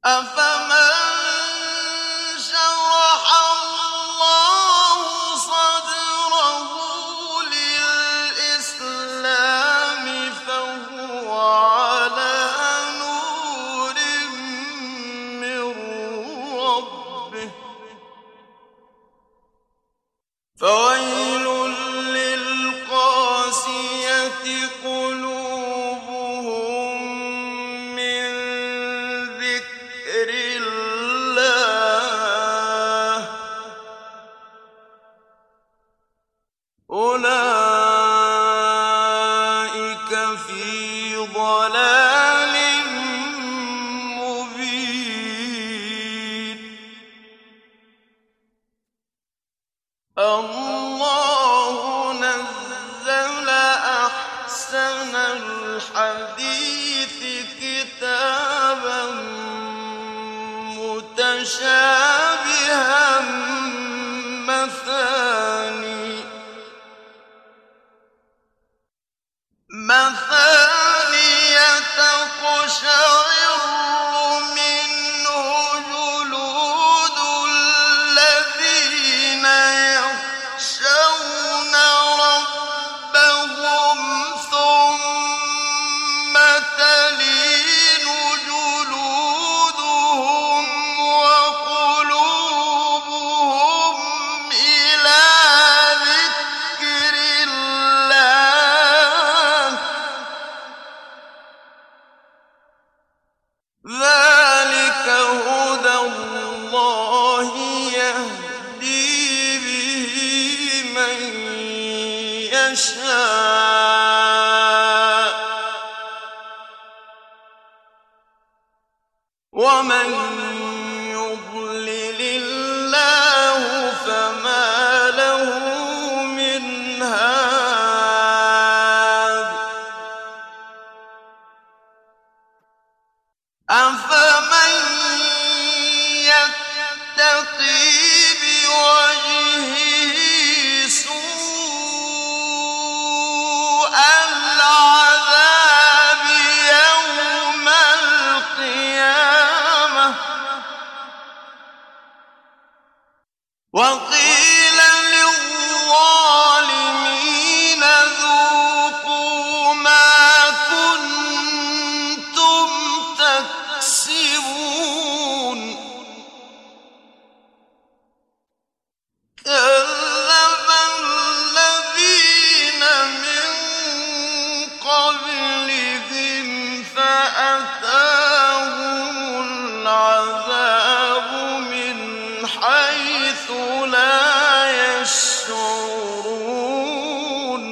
أفمن شرح الله صدره للإسلام فهو على نور من ربه فويل للقاسية قلوبهم من ذكر الله أولئك في ضلال مبين الله نزل أحسن الحديث كتابا متشابها مثاني تقشعر منه جلود الذين يخشون ربهم ثم تلين جلودهم وقلوبهم إلى ذكر الله ذلك هدى الله يهدي به من يشاء ومن يضلل الله فما له من هاد أفمن يتقي بوجهه سوء العذاب يوم القيامة وقيل للظالمين ذوقوا ما كنتم تكسبون كذب الذين من قبلهم فأتاهم العذاب من حيث لا يشعرون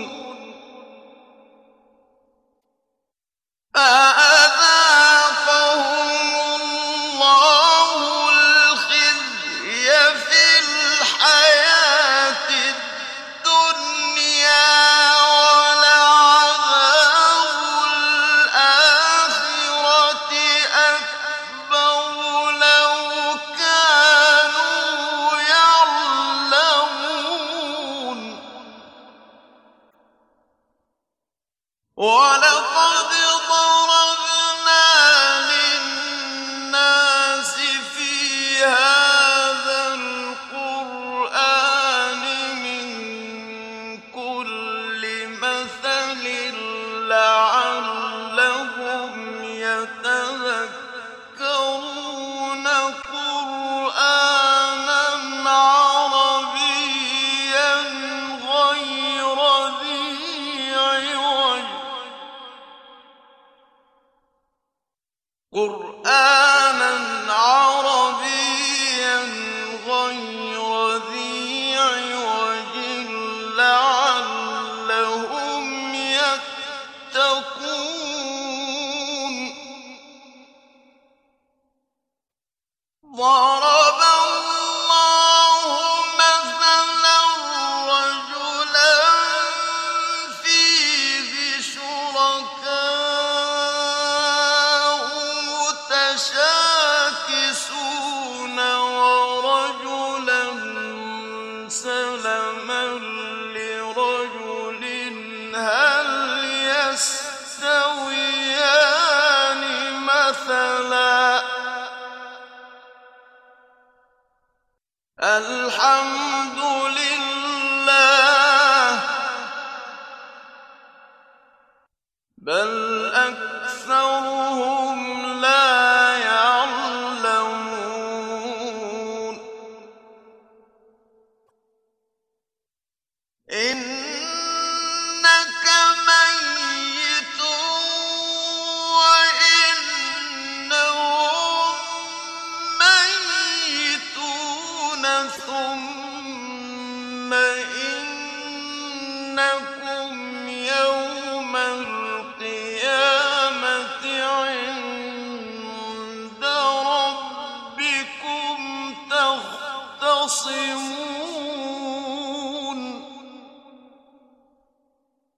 فأذاقهم الله الخزي في الحياة الدنيا ولعذاب الآخرة أكبر لو كانوا يعلمون ولقد ضربنا للناس في هذا القرآن من كل مثل لعلهم يتذكرون قرآنا عربيا غير ذي عوج قرآنا عربيا غير ذي عوج لعلهم يتقون ضرب الله مثلا رجلا فيه شركاء متشاكسون ورجلا سلما لرجل هل يستويان مثلا الحمد